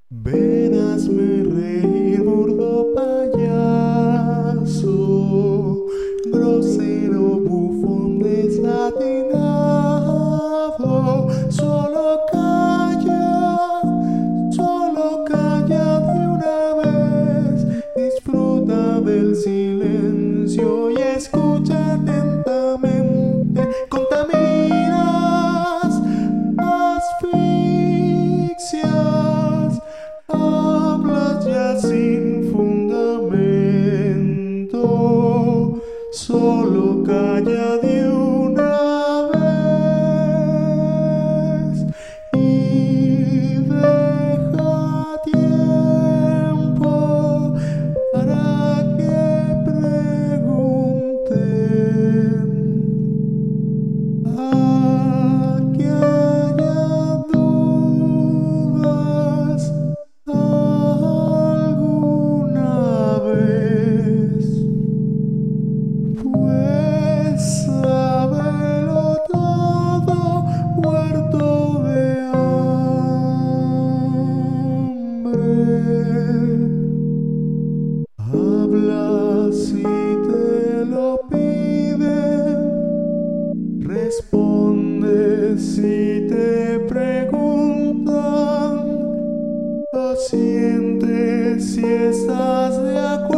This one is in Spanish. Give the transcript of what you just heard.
Ven, hazme reír, burdo payaso, grosero, bufón desatinado. Solo calla de una vez, disfruta del silencio y escucha atentamente. Contaminas, asfixias, hablas ya sin fundamento. Solo calla de una vez y deja tiempo para que pregunten. Aquí haya dudas alguna vez, pues sábelo todo, muerto de hambre. Habla si te lo piden, responde si te preguntan, asiente si estás de acuerdo.